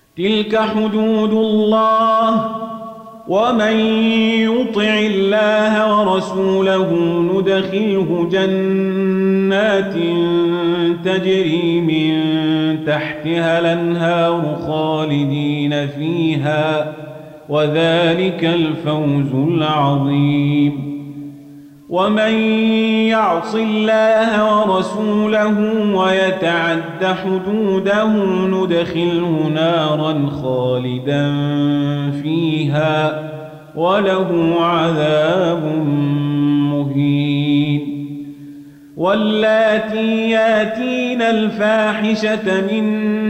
تلك حدود الله ومن يطع الله ورسوله ندخله جنات تجري من تحتها الأنهار خالدين فيها وذلك الفوز العظيم ومن يعص الله ورسوله ويتعد حدوده ندخله نارا خالدا فيها وله عذاب مهين واللاتي ياتين الفاحشة من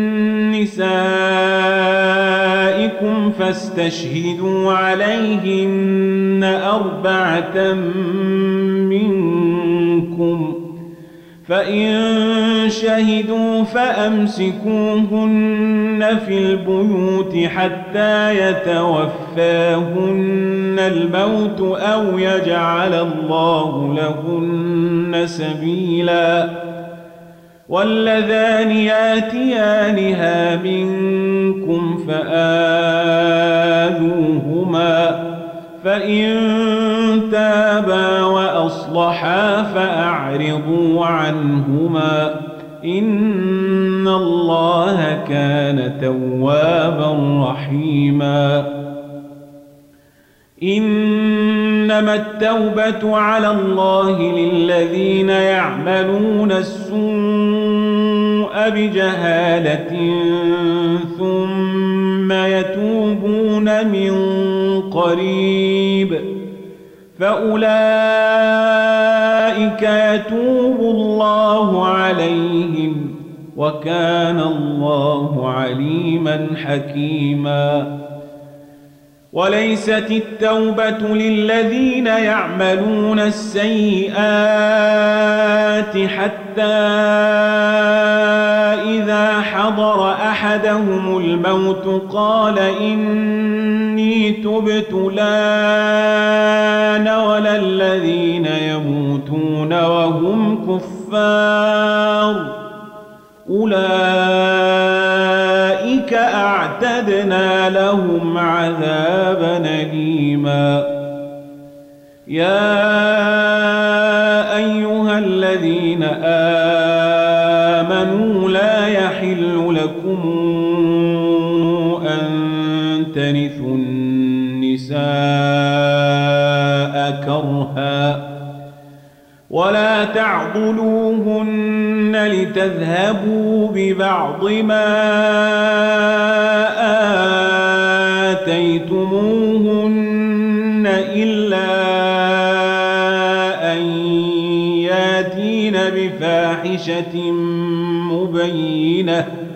نسائكم فاستشهدوا عليهن 4 منكم فإن شهدوا فأمسكوهن في البيوت حتى يتوفاهن الموت أو يجعل الله لهن سبيلا واللذان ياتيانها منكم فآذوهما فإن تابا وأصلحا فأعرضوا عنهما إن الله كان توابا رحيما إنما التوبة على الله للذين يعملون السوء بجهالة ثم يتوبون من قريب فأولئك يتوب الله عليهم وكان الله عليما حكيما وليست التوبة للذين يعملون السيئات حتى إذا حضر أحدهم الموت قال إني تبت الآن ولا الذين يموتون وهم كفار أولئك أعتدنا لهم عذابا أليما يا أيها الذين آمنوا لا يحل لكم أن ترثوا النساء كرها ولا تعضلوهن لتذهبوا ببعض ما آتيتموهن إلا أن ياتين بفاحشة مبينة